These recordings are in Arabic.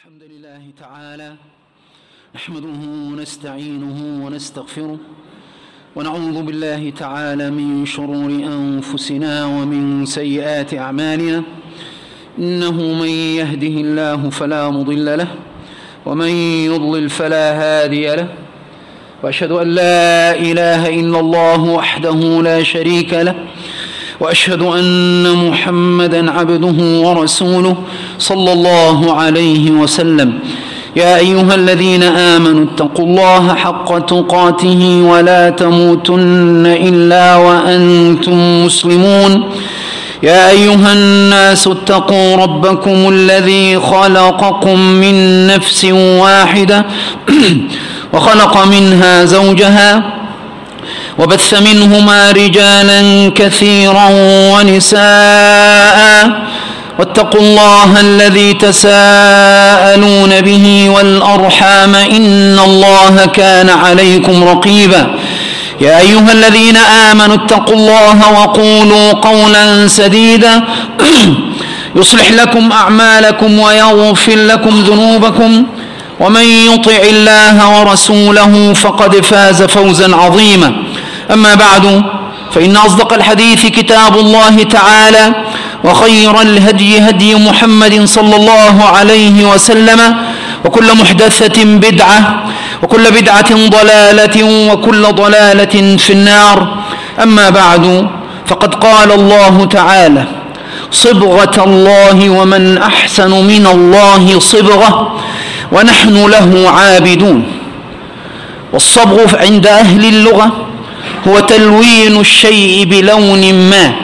الحمد لله تعالى نحمده ونستعينه ونستغفره ونعوذ بالله تعالى من شرور أنفسنا ومن سيئات أعمالنا. إنه من يهده الله فلا مضل له ومن يضلل فلا هادي له، وأشهد أن لا إله إلا الله وحده لا شريك له، وأشهد أن محمدًا عبده ورسوله صلى الله عليه وسلم. يا أيها الذين آمنوا اتقوا الله حق تقاته ولا تموتن إلا وأنتم مسلمون. يا أيها الناس اتقوا ربكم الذي خلقكم من نفس واحدة وخلق منها زوجها وبث منهما رجالا كثيرا ونساء، واتقوا الله الذي تساءلون به والأرحام إن الله كان عليكم رقيبا. يا أيها الذين آمنوا اتقوا الله وقولوا قولا سديدا يصلح لكم أعمالكم ويغفر لكم ذنوبكم، ومن يطع الله ورسوله فقد فاز فوزا عظيما. أما بعد، فإن أصدق الحديث كتاب الله تعالى، وخير الهدي هدي محمد صلى الله عليه وسلم، وكل محدثة بدعة، وكل بدعة ضلالة، وكل ضلالة في النار. أما بعد، فقد قال الله تعالى: صبغة الله ومن أحسن من الله صبغة ونحن له عابدون. والصبغ عند أهل اللغة هو تلوين الشيء بلون ما،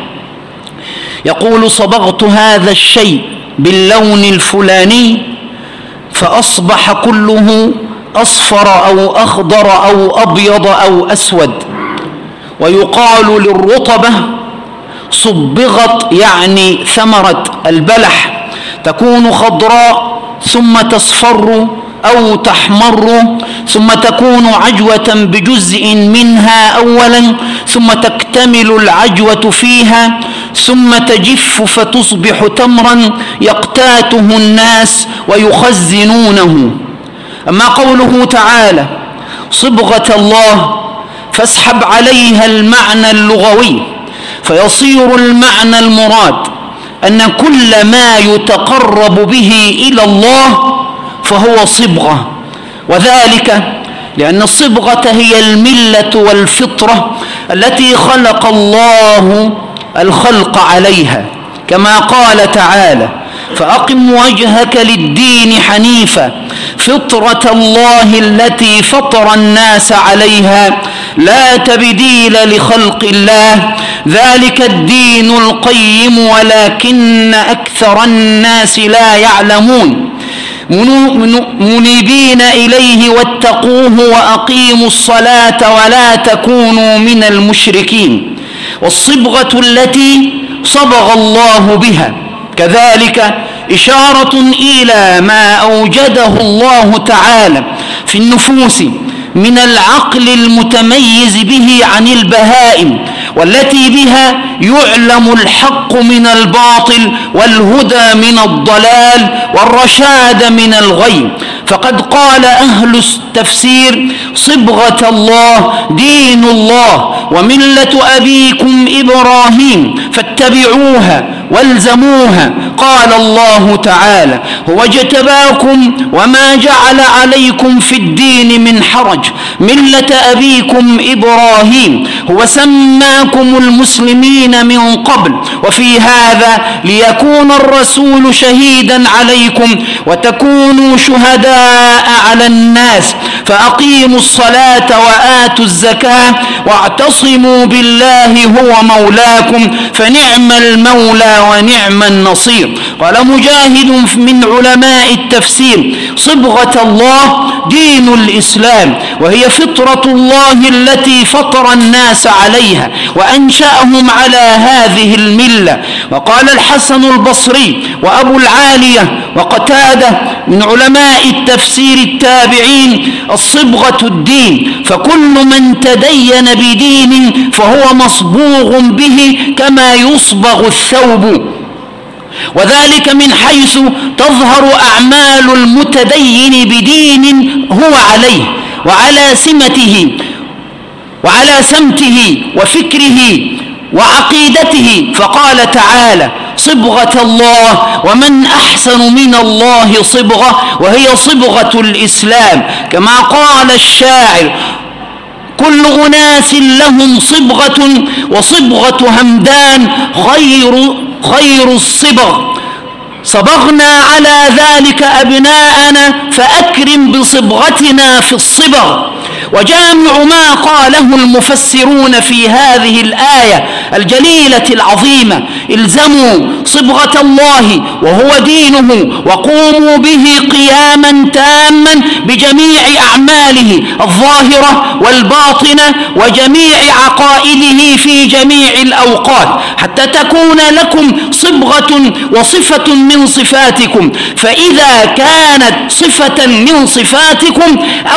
يقول: صبغت هذا الشيء باللون الفلاني فأصبح كله أصفر أو أخضر أو أبيض أو أسود. ويقال للرطبة صبغت، يعني ثمرة البلح تكون خضراء ثم تصفر أو تحمر ثم تكون عجوة بجزء منها أولا، ثم تكتمل العجوة فيها ثم تجف فتصبح تمرا يقتاته الناس ويخزنونه. أما قوله تعالى صبغة الله، فاسحب عليها المعنى اللغوي، فيصير المعنى المراد أن كل ما يتقرب به إلى الله فهو صبغة، وذلك لأن الصبغة هي الملة والفطرة التي خلق الله الخلق عليها، كما قال تعالى: فأقم وجهك للدين حنيفا فطرة الله التي فطر الناس عليها لا تبديل لخلق الله ذلك الدين القيم ولكن أكثر الناس لا يعلمون. منيبين إليه واتقوه وأقيموا الصلاة ولا تكونوا من المشركين. والصبغة التي صبغ الله بها كذلك إشارة إلى ما أوجده الله تعالى في النفوس من العقل المتميز به عن البهائم، والتي بها يعلم الحق من الباطل والهدى من الضلال والرشاد من الغي. فقد قال أهل التفسير: صبغة الله دين الله وملة أبيكم إبراهيم فاتبعوها والزموها. قال الله تعالى: هو اجتباكم وما جعل عليكم في الدين من حرج ملة أبيكم إبراهيم هو سماكم المسلمين من قبل وفي هذا ليكون الرسول شهيدا عليكم وتكونوا شهداء على الناس. فأقيموا الصلاة وآتوا الزكاة واعتصموا بالله هو مولاكم فنعم المولى ونعم النصير. قال مجاهد من علماء التفسير: صبغة الله دين الإسلام، وهي فطرة الله التي فطر الناس عليها وأنشأهم على هذه الملة. وقال الحسن البصري وأبو العالية وقتادة من علماء التفسير التابعين: الصبغة الدين، فكل من تدين بدين فهو مصبوغ به كما يصبغ الثوب. وذلك من حيث تظهر أعمال المتدين بدين هو عليه وعلى سمته وفكره وعقيدته. فقال تعالى: صبغة الله، ومن أحسن من الله صبغة، وهي صبغة الإسلام. كما قال الشاعر: كل أناس لهم صبغة، وصبغة همدان خير الصبغ. صبغنا على ذلك أبناءنا، فأكرم بصبغتنا في الصبغ. وجامع ما قاله المفسرون في هذه الآية الجليلة العظيمة: الزموا صبغة الله وهو دينه، وقوموا به قياما تاما بجميع أعماله الظاهرة والباطنة وجميع عقائده في جميع الأوقات، حتى تكون لكم صبغة وصفة من صفاتكم. فإذا كانت صفة من صفاتكم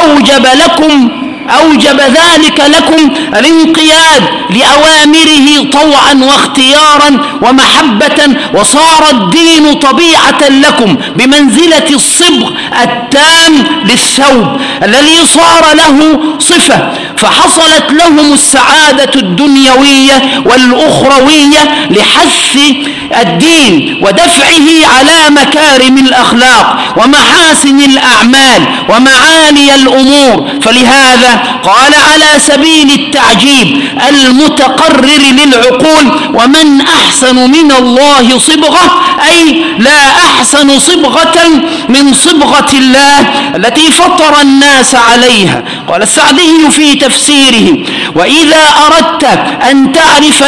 أوجب ذلك لكم الانقياد لأوامره طوعا واختيارا ومحبة، وصار الدين طبيعة لكم بمنزلة الصبغ التام للثوب الذي صار له صفة، فحصلت لهم السعادة الدنيوية والأخروية لحث الدين ودفعه على مكارم الأخلاق ومحاسن الأعمال ومعالي الأمور. فلهذا قال على سبيل التعجيب المتقرر للعقول: ومن أحسن من الله صبغة، أي لا أحسن صبغة من صبغة الله التي فطر الناس عليها. قال السعدي في تفسيره: وإذا أردت أن تعرف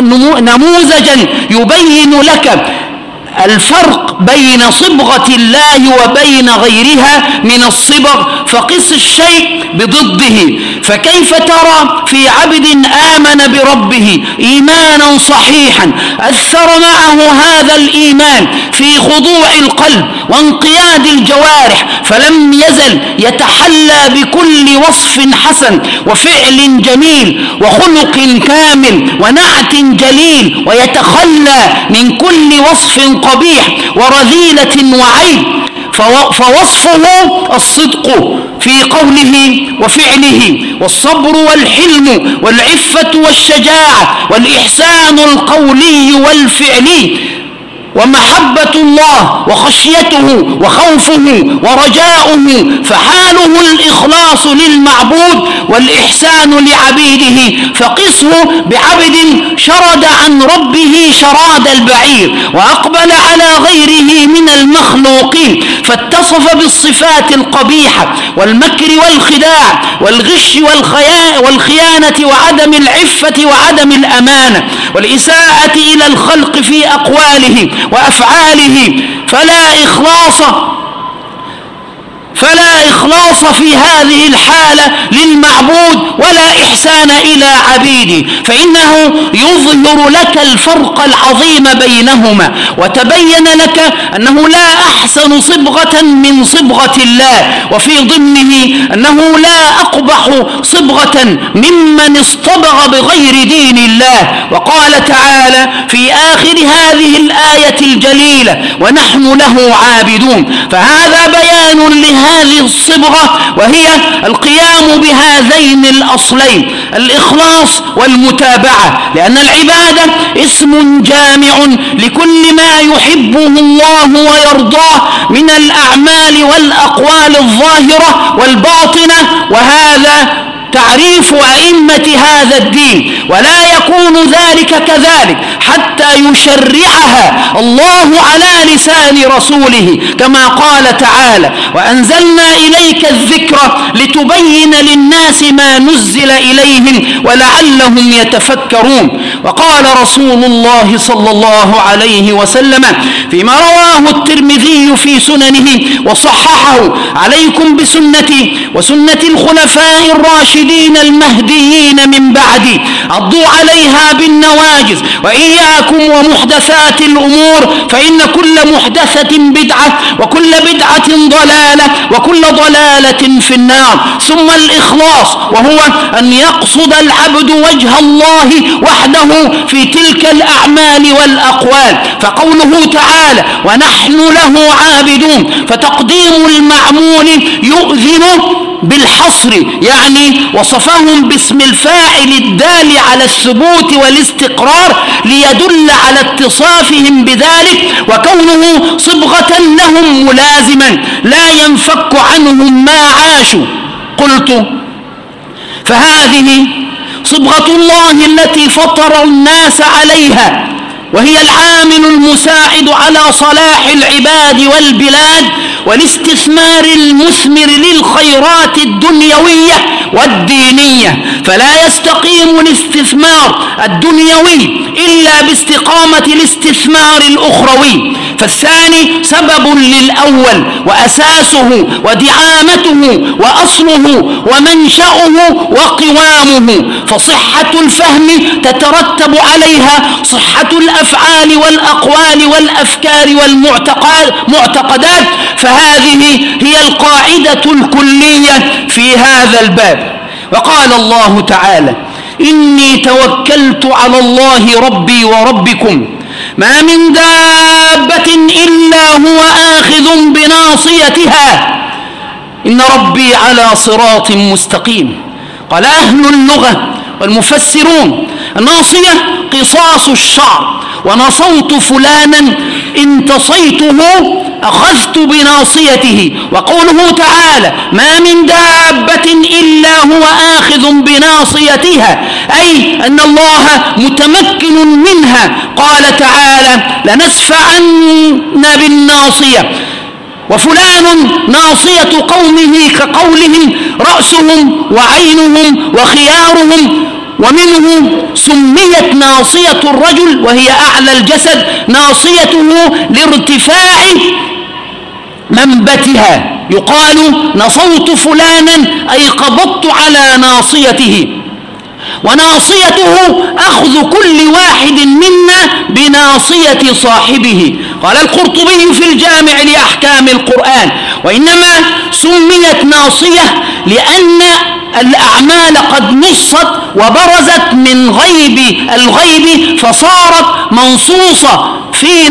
نموذجا يبين لك الفرق بين صبغة الله وبين غيرها من الصبغ، فقس الشيء بضده. فكيف ترى في عبد آمن بربه إيمانا صحيحا أثر معه هذا الإيمان في خضوع القلب وانقياد الجوارح، فلم يزل يتحلى بكل وصف حسن وفعل جميل وخلق كامل ونعت جليل، ويتخلى من كل وصف قبيح ورذيلة وعيب، فوصفه الصدق في قوله وفعله، والصبر والحلم والعفة والشجاعة والإحسان القولي والفعلي، ومحبة الله وخشيته وخوفه ورجاؤه. فحاله الإخلاص للمعبود والإحسان لعبيده، فقسه بعبد شرد عن ربه شراد البعير وأقبل على غيره من المخلوقين، فاتصف بالصفات القبيحة والمكر والخداع والغش والخيانة وعدم العفة وعدم الأمانة والإساءة إلى الخلق في أقواله وأفعاله، فلا إخلاص في هذه الحالة للمعبود ولا إحسان إلى عبيده، فإنه يظهر لك الفرق العظيم بينهما، وتبين لك أنه لا أحسن صبغة من صبغة الله، وفي ضمنه أنه لا أقبح صبغة ممن اصطبغ بغير دين الله. وقال تعالى في آخر هذه الآية الجليلة: ونحن له عابدون. فهذا بيان لهذه الصبغة، وهي القيام بهذين الأصلين: الإخلاص والمتابعة، لأن العبادة اسم جامع لكل ما يحبه الله ويرضاه من الأعمال والأقوال الظاهرة والباطنة، وهذا تعريف أئمة هذا الدين، ولا يكون ذلك كذلك حتى يشرعها الله على لسان رسوله، كما قال تعالى: وأنزلنا إليك الذكر لتبين للناس ما نزل إليهم ولعلهم يتفكرون. وقال رسول الله صلى الله عليه وسلم فيما رواه الترمذي في سننه وصححه: عليكم بسنتي وسنة الخلفاء الراشدين الراشدين المهديين من بعدي عضوا عليها بالنواجذ وإياكم ومحدثات الأمور فإن كل محدثة بدعة وكل بدعة ضلالة وكل ضلالة في النار. ثم الإخلاص، وهو أن يقصد العبد وجه الله وحده في تلك الأعمال والأقوال. فقوله تعالى ونحن له عابدون، فتقديم المعمول يؤذن بالحصر، يعني وصفهم باسم الفاعل الدال على الثبوت والاستقرار ليدل على اتصافهم بذلك، وكونه صبغة لهم ملازما لا ينفك عنهم ما عاشوا. قلت فهذه صبغة الله التي فطر الناس عليها، وهي العامل المساعد على صلاح العباد والبلاد والاستثمار المثمر للخيرات الدنيوية والدينية. فلا يستقيم الاستثمار الدنيوي إلا باستقامة الاستثمار الأخروي، فالثاني سبب للأول وأساسه ودعامته وأصله ومنشأه وقوامه. فصحة الفهم تترتب عليها صحة الأفعال والأقوال والأفكار والمعتقدات، فهذه هي القاعدة الكلية في هذا الباب. وقال الله تعالى إني توكلت على الله ربي وربكم ما من دابة إلا هو آخذ بناصيتها إن ربي على صراط مستقيم. قال أهل اللغة والمفسرون الناصية قصاص الشعر، ونصوت فلانا انتصيته أخذت بناصيته. وقوله تعالى ما من دابة إلا هو آخذ بناصيتها، أي أن الله متمكن منها. قال تعالى لنسفعن بالناصية، وفلان ناصية قومه كقولهم رأسهم وعينهم وخيارهم. ومنه سميت ناصية الرجل وهي أعلى الجسد ناصيته لارتفاع منبتها، يقال نصوت فلانا أي قبضت على ناصيته. وناصيته أخذ كل واحد منا بناصية صاحبه. قال القرطبي في الجامع لأحكام القرآن وإنما سميت ناصية لأن الأعمال قد نصت وبرزت من غيب الغيب فصارت منصوصة في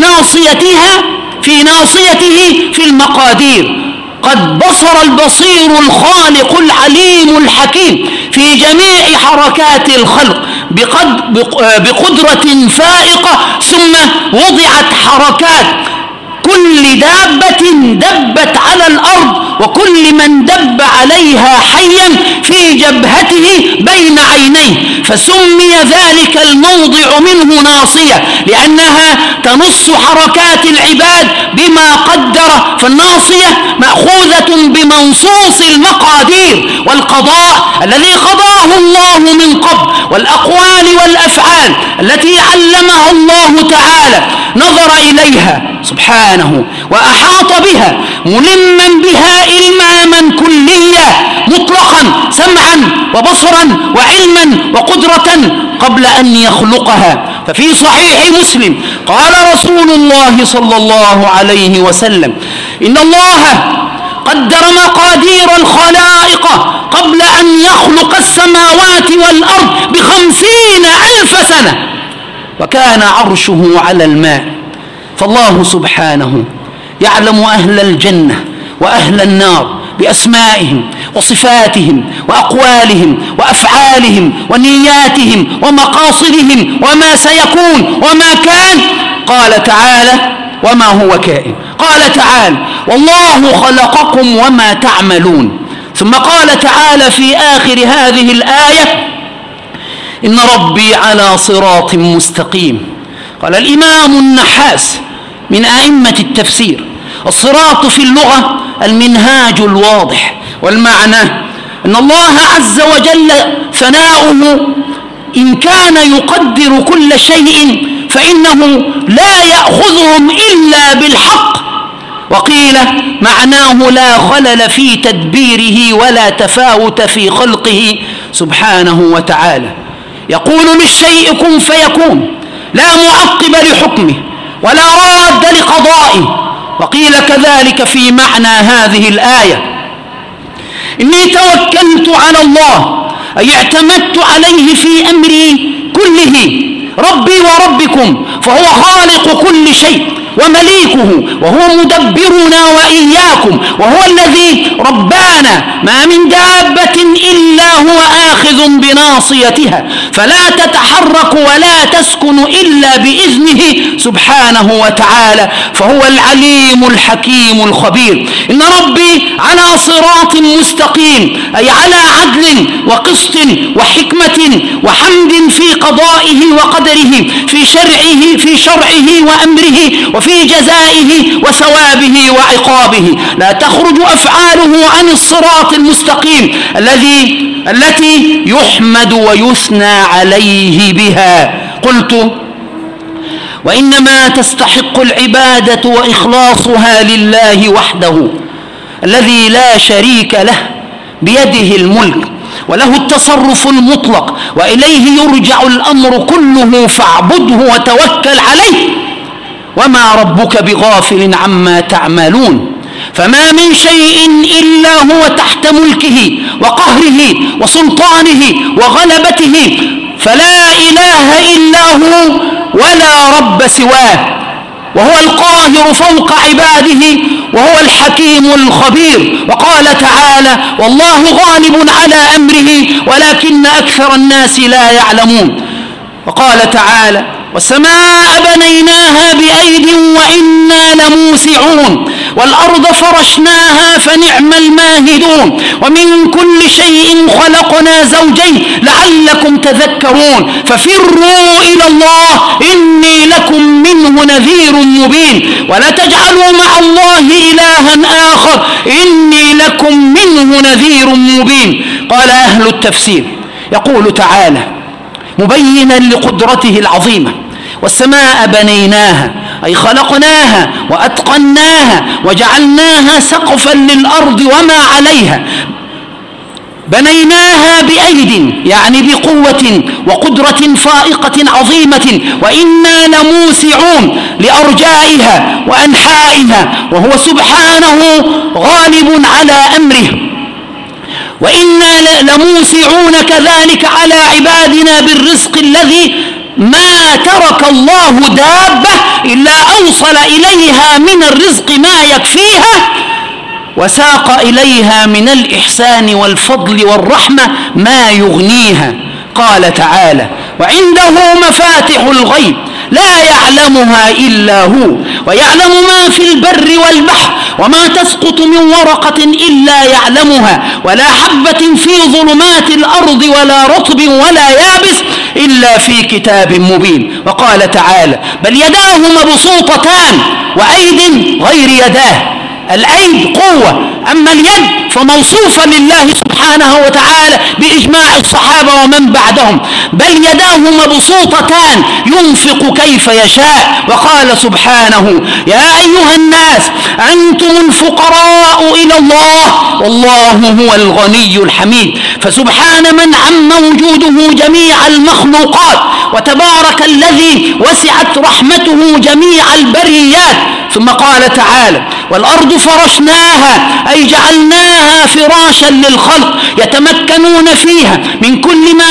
ناصيته في المقادير. قد بصر البصير الخالق العليم الحكيم في جميع حركات الخلق بقدرة فائقة، ثم وضعت حركات كل دابة دبت على الأرض وكل من دب عليها حيا في جبهته بين عينيه، فسمي ذلك الموضع منه ناصية لأنها تنص حركات العباد بما قدر. فالناصية مأخوذة بمنصوص المقادير والقضاء الذي قضاه الله من قبل، والأقوال والأفعال التي علمها الله تعالى، نظر إليها سبحانه وأحاط بها ملما بها إلماما كليا مطلقا سمعا وبصرا وعلما وقدرة قبل أن يخلقها. ففي صحيح مسلم قال رسول الله صلى الله عليه وسلم إن الله قدر مقادير الخلائق قبل أن يخلق السماوات والأرض ب50,000 سنة، وكان عرشه على الماء. فالله سبحانه يعلم أهل الجنة وأهل النار بأسمائهم وصفاتهم وأقوالهم وأفعالهم ونياتهم ومقاصدهم وما سيكون وما كان. قال تعالى وما هو كائن. قال تعالى والله خلقكم وما تعملون. ثم قال تعالى في آخر هذه الآية إن ربي على صراط مستقيم. قال الإمام النحاس من أئمة التفسير الصراط في اللغة المنهاج الواضح، والمعنى أن الله عز وجل ثناؤه إن كان يقدر كل شيء فإنه لا يأخذهم إلا بالحق. وقيل معناه لا خلل في تدبيره ولا تفاوت في خلقه سبحانه وتعالى يقول للشيء كن فيكون، لا معقب لحكمه ولا راد لقضائه. وقيل كذلك في معنى هذه الآية: إني توكلت على الله، أي اعتمدت عليه في أمري كله، ربي وربكم، فهو خالق كل شيء ومليكه، وهو مدبرنا وإياكم، وهو الذي ربانا، ما من دابة إلا هو آخذ بناصيتها، فلا تتحرك ولا تسكن إلا بإذنه سبحانه وتعالى، فهو العليم الحكيم الخبير. إن ربي على صراط مستقيم، أي على عدل وقسط وحكمة وحمد في قضائه وقدره، في شرعه وأمره، وفي جزائه وثوابه وعقابه، لا تخرج أفعاله عن الصراط المستقيم التي يحمد ويثنى عليه بها. قلت: وإنما تستحق العبادة وإخلاصها لله وحده الذي لا شريك له، بيده الملك وله التصرف المطلق، وإليه يرجع الأمر كله، فاعبده وتوكل عليه، وما ربك بغافل عما تعملون. فما من شيء إلا هو تحت ملكه وقهره وسلطانه وغلبته، فلا إله إلا هو ولا رب سواه، وهو القاهر فوق عباده، وهو الحكيم الخبير. وقال تعالى: والله غالب على أمره ولكن أكثر الناس لا يعلمون. وقال تعالى: والسماء بنيناها بأيد وإنا لموسعون، والأرض فرشناها فنعم الماهدون، ومن كل شيء خلقنا زوجين لعلكم تذكرون، ففروا إلى الله إني لكم منه نذير مبين، ولا تجعلوا مع الله إلها آخر إني لكم منه نذير مبين. قال أهل التفسير: يقول تعالى مبينا لقدرته العظيمة: والسماء بنيناها، أي خلقناها وأتقناها وجعلناها سقفا للأرض وما عليها، بنيناها بأيد يعني بقوة وقدرة فائقة عظيمة، وإنا لموسعون لأرجائها وأنحائها، وهو سبحانه غالب على أمره. وإنا لموسعون كذلك على عبادنا بالرزق الذي ما ترك الله دابة إلا أوصل إليها من الرزق ما يكفيها، وساق إليها من الإحسان والفضل والرحمة ما يغنيها. قال تعالى: وعنده مفاتح الغيب لا يعلمها إلا هو، ويعلم ما في البر والبحر، وما تسقط من ورقة إلا يعلمها، ولا حبة في ظلمات الأرض ولا رطب ولا يابس إلا في كتاب مبين. وقال تعالى: بل يداه مبسوطتان وأيد غير يداه. الأيد قوة، أما اليد فموصوفة لله سبحانه وتعالى بإجماع الصحابة ومن بعدهم. بل يداه مبسوطتان ينفق كيف يشاء. وقال سبحانه: يا أيها الناس أنتم الفقراء إلى الله والله هو الغني الحميد. فسبحان من عم وجوده جميع المخلوقات، وتبارك الذي وسعت رحمته جميع البريات. ثم قال تعالى: والأرض فرشناها، أي جعلناها فراشا للخلق يتمكنون فيها من كل ما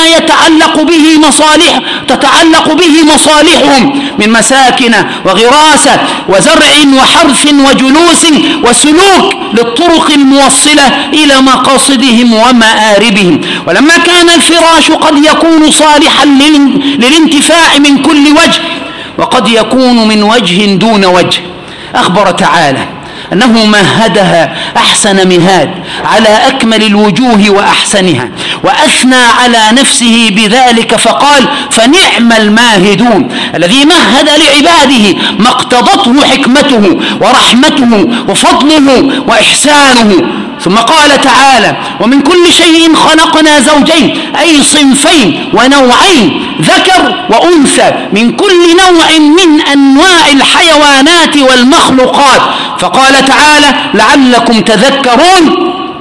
تتعلق به مصالحهم من مساكن وغراسة وزرع وحرث وجلوس وسلوك للطرق الموصلة إلى مقاصدهم ومآربهم. ولما كان الفراش قد يكون صالحا للانتفاع من كل وجه، وقد يكون من وجه دون وجه، أخبر تعالى أنه مهدها أحسن مهاد على أكمل الوجوه وأحسنها، وأثنى على نفسه بذلك فقال: فنعم الماهدون، الذي مهد لعباده ما اقتضته حكمته ورحمته وفضله وإحسانه. ثم قال تعالى: ومن كل شيء خلقنا زوجين، أي صنفين ونوعين، ذكر وأنثى، من كل نوع من أنواع الحيوانات والمخلوقات. فقال تعالى: لعلكم تذكرون،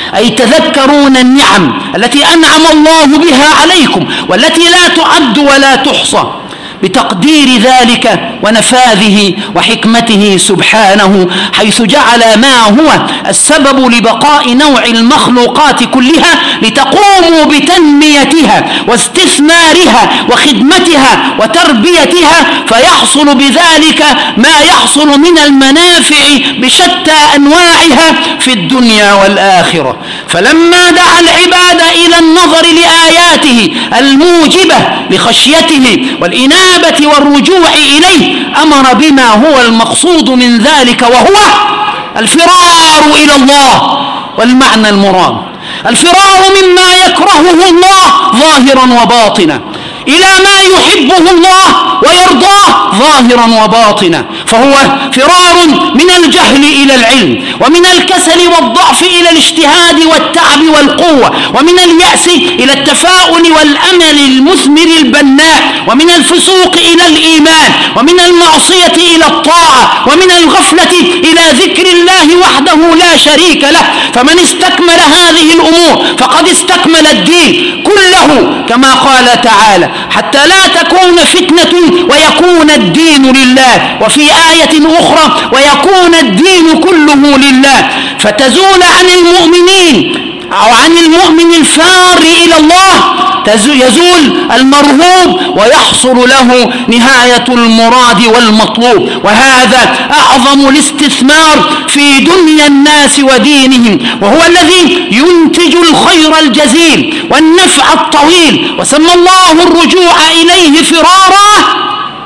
أي تذكرون النعم التي أنعم الله بها عليكم والتي لا تعد ولا تحصى، بتقدير ذلك ونفاذه وحكمته سبحانه، حيث جعل ما هو السبب لبقاء نوع المخلوقات كلها لتقوموا بتنميتها واستثمارها وخدمتها وتربيتها، فيحصل بذلك ما يحصل من المنافع بشتى أنواعها في الدنيا والآخرة. فلما دعا العباد إلى النظر لآياته الموجبة لخشيته والإنابة والرجوع إليه، أمر بما هو المقصود من ذلك، وهو الفرار إلى الله. والمعنى المراد الفرار مما يكرهه الله ظاهرا وباطنا إلى ما يحبه الله ويرضاه ظاهرا وباطنا، فهو فرار من الجهل إلى العلم، ومن الكسل والضعف إلى الاجتهاد والتعب والقوة، ومن اليأس إلى التفاؤل والأمل المثمر البناء، ومن الفسوق إلى الإيمان، ومن المعصية إلى الطاعة، ومن الغفلة إلى ذكر الله وحده لا شريك له. فمن استكمل هذه الأمور فقد استكمل الدين كله، كما قال تعالى: حتى لا تكون فتنة ويكون الدين لله، وفي آية أخرى: ويكون الدين كله لله. فتزول عن المؤمنين أو عن المؤمن الفار إلى الله يزول المرهوب ويحصل له نهاية المراد والمطلوب، وهذا أعظم الاستثمار في دنيا الناس ودينهم، وهو الذي ينتج الخير الجزيل والنفع الطويل. وسمى الله الرجوع إليه فرارا،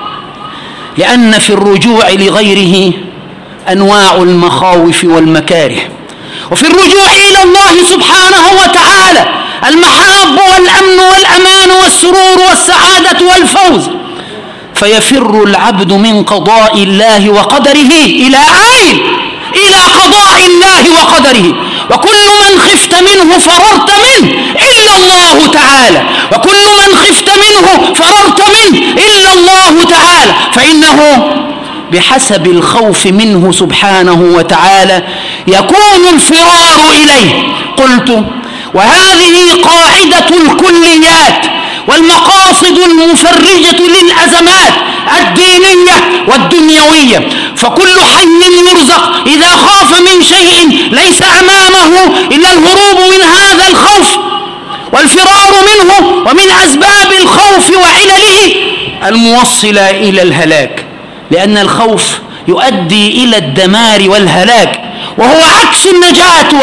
لأن في الرجوع لغيره أنواع المخاوف والمكاره، وفي الرجوع إلى الله سبحانه وتعالى المحاب والأمن والأمان والسرور والسعادة والفوز. فيفر العبد من قضاء الله وقدره إلى أين؟ إلى قضاء الله وقدره. وكل من خفت منه فررت منه إلا الله تعالى، وكل من خفت منه فررت منه إلا الله تعالى، فإنه بحسب الخوف منه سبحانه وتعالى يكون الفرار إليه. قلت: وهذه قاعدة الكليات والمقاصد المفرجة للأزمات الدينية والدنيوية. فكل حي يرزق إذا خاف من شيء ليس أمامه إلا الهروب من هذا الخوف والفرار منه، ومن أسباب الخوف وعلله الموصلة إلى الهلاك، لأن الخوف يؤدي إلى الدمار والهلاك، وهو عكس النجاة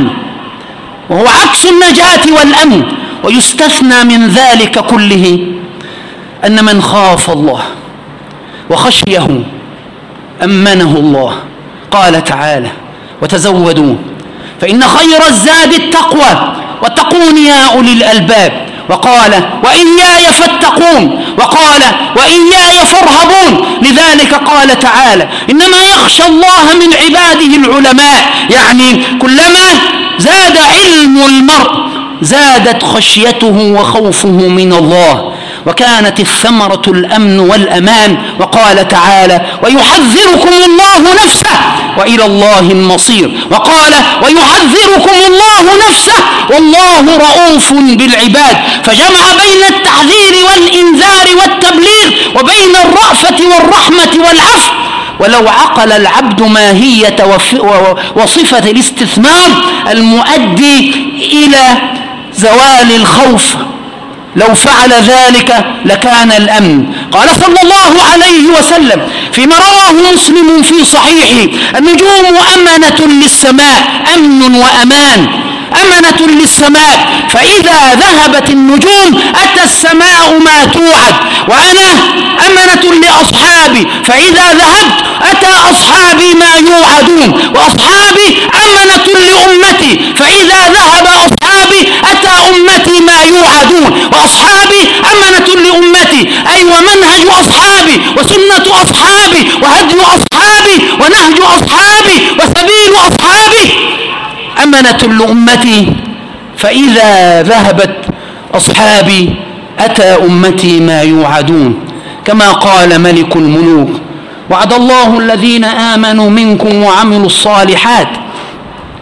والأمن. ويستثنى من ذلك كله أن من خاف الله وخشيه أمنه الله. قال تعالى: وتزودوا فإن خير الزاد التقوى واتقون يا أولي الألباب. وقال: وإياي فاتقون، وقال: وإياي فارهبون. لذلك قال تعالى: إنما يخشى الله من عباده العلماء. يعني كلما زاد علم المرء زادت خشيته وخوفه من الله، وكانت الثمرة الأمن والأمان. وقال تعالى: ويحذركم الله نفسه وإلى الله المصير. وقال: ويحذركم الله نفسه والله رؤوف بالعباد. فجمع بين التحذير والإنذار والتبليغ وبين الرأفة والرحمة والعفو. ولو عقل العبد ماهية وصفة الاستثمار المؤدي إلى زوال الخوف لو فعل ذلك لكان الأمن. قال صلى الله عليه وسلم فيما رواه مسلم في صحيحه: النجوم أمنة للسماء، أمن وأمان، أمنة للسماء، فإذا ذهبت النجوم أتى السماء ما توعد. وأنا أمنة لأصحابي، فإذا ذهبت أتى أصحابي ما يوعدون. وأصحابي أمنة لأمتي، فإذا ذهب أصحابي أتى أمتي ما يوعدون. وأصحابي أمنة لأمتي، أي ومنهج أصحابي وسنة أصحابي وهدي أصحابي ونهج أصحابي وسبيل أصحابي أمنة لأمتي، فإذا ذهبت أصحابي أتى أمتي ما يوعدون. كما قال ملك الملوك: وعد الله الذين آمنوا منكم وعملوا الصالحات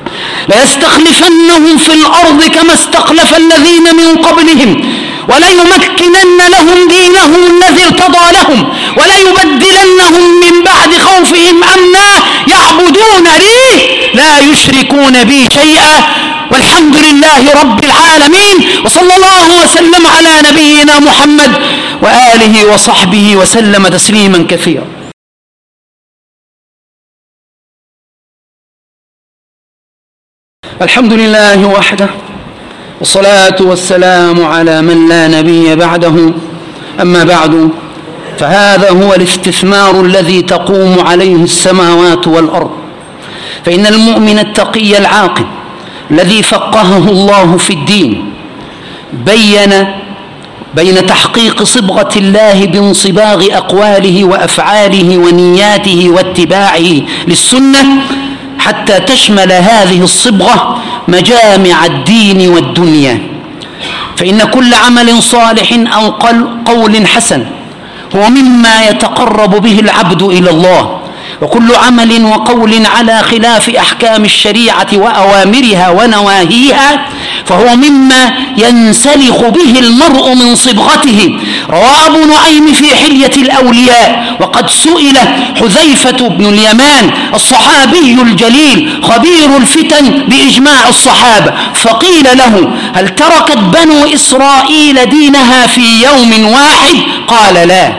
ليستخلفنهم في الأرض كما استخلف الذين من قبلهم وليمكنن لهم دينهم الذي ارتضى لهم وليبدلنهم من بعد خوفهم أمنا يعبدونني لا يشركون بي شيئا والحمد لله رب العالمين. وصلى الله وسلم على نبينا محمد وآله وصحبه وسلم تسليما كثيرا. الحمد لله وحده والصلاة والسلام على من لا نبي بعده. أما بعد، فهذا هو الاستثمار الذي تقوم عليه السماوات والأرض. فإن المؤمن التقي العاقل الذي فقهه الله في الدين بين تحقيق صبغة الله بانصباغ أقواله وأفعاله ونياته واتباعه للسنة حتى تشمل هذه الصبغة مجامع الدين والدنيا. فإن كل عمل صالح أو قول حسن هو مما يتقرب به العبد إلى الله، وكل عمل وقول على خلاف أحكام الشريعة وأوامرها ونواهيها فهو مما ينسلخ به المرء من صبغته. روى أبو نعيم في حلية الأولياء وقد سئل حذيفة بن اليمان الصحابي الجليل خبير الفتن بإجماع الصحابة، فقيل له: هل تركت بنو إسرائيل دينها في يوم واحد؟ قال: لا،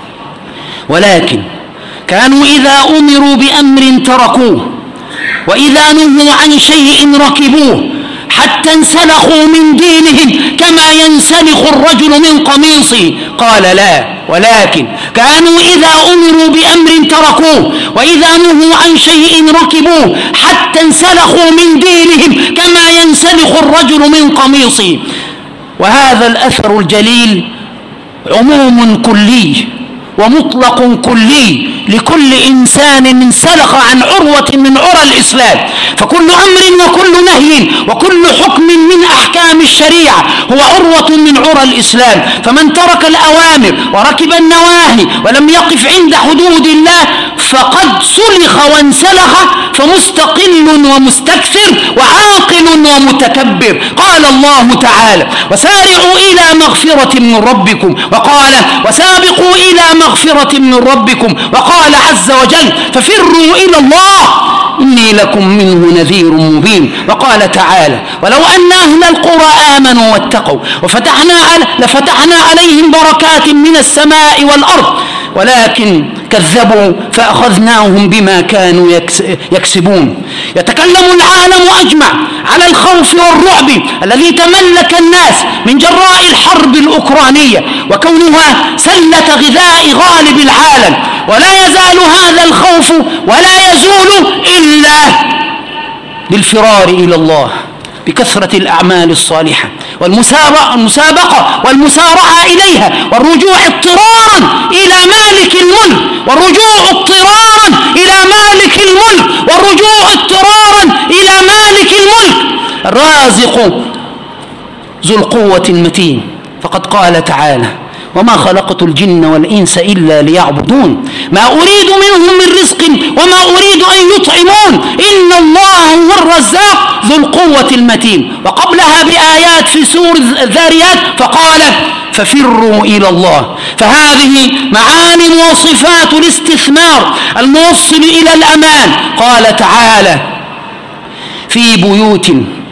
ولكن كانوا إذا أمروا بأمر تركوه، وإذا نهوا عن شيء ركبوه، حتى انسلخوا من دينهم كما ينسلخ الرجل من قميصه. قال: لا، ولكن كانوا إذا أمروا بأمر تركوه، وإذا نهوا عن شيء ركبوه، حتى انسلخوا من دينهم كما ينسلخ الرجل من قميصه. وهذا الأثر الجليل عموم كلي ومطلق كلي لكل إنسان انسلخ عن عروة من عرى الإسلام. فكل أمر وكل نهي وكل حكم من أحكام الشريعة هو عروة من عرى الإسلام. فمن ترك الأوامر وركب النواهي ولم يقف عند حدود الله فقد سلخ وانسلخ، فمستقل ومستكثر وعاقل ومتكبر. قال الله تعالى: وسارعوا إلى مغفرة من ربكم، وقال: وسابقوا إلى مغفرة من ربكم، وقال عز وجل: ففروا إلى الله إني لكم منه نذير مبين. وقال تعالى: ولو أن أهل القرى آمنوا واتقوا لفتحنا عليهم بركات من السماء والأرض ولكن كذبوا فأخذناهم بما كانوا يكسبون. يتكلم العالم أجمع على الخوف والرعب الذي تملك الناس من جراء الحرب الأوكرانية وكونها سلة غذاء غالب العالم، ولا يزال هذا الخوف ولا يزول إلا بالفرار إلى الله بكثرة الأعمال الصالحة والمسابقة والمسارعة إليها، والرجوع اضطرارا إلى مالك الملك، والرجوع اضطرارا إلى مالك الملك، والرجوع اضطرارا إلى مالك الملك الرازق ذو القوة المتين. فقد قال تعالى: وما خلقت الجن والإنس إلا ليعبدون ما أريد منهم من رزق وما أريد أن يطعمون إن الله هو الرزاق ذو القوة المتين. وقبلها بآيات في سورة الذاريات فقال: ففروا إلى الله. فهذه معاني وصفات الاستثمار الموصل إلى الأمان. قال تعالى: في بيوت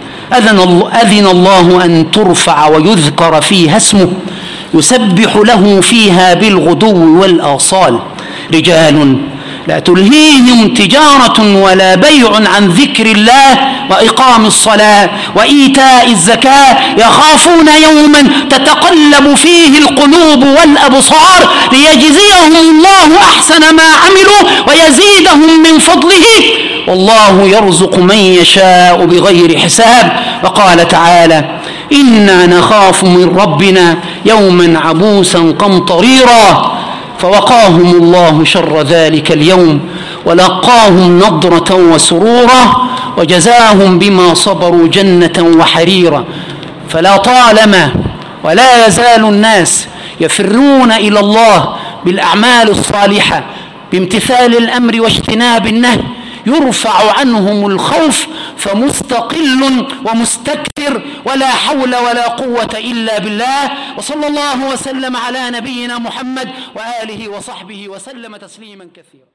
أذن الله أن ترفع ويذكر فيها اسمه يسبح له فيها بالغدو والآصال رجال لا تلهيهم تجارة ولا بيع عن ذكر الله وإقام الصلاة وإيتاء الزكاة يخافون يوما تتقلب فيه القلوب والأبصار ليجزيهم الله أحسن ما عملوا ويزيدهم من فضله والله يرزق من يشاء بغير حساب. وقال تعالى: إنا نخاف من ربنا يوما عبوسا قمطريرا فوقاهم الله شر ذلك اليوم ولقاهم نضرة وسرورا وجزاهم بما صبروا جنة وحريرا. فلا طالما ولا يزال الناس يفرون إلى الله بالأعمال الصالحة بامتثال الأمر واجتناب النهي يرفع عنهم الخوف فمستقل ومستكثر، ولا حول ولا قوة إلا بالله. وصلى الله وسلم على نبينا محمد وآله وصحبه وسلم تسليما كثيرا.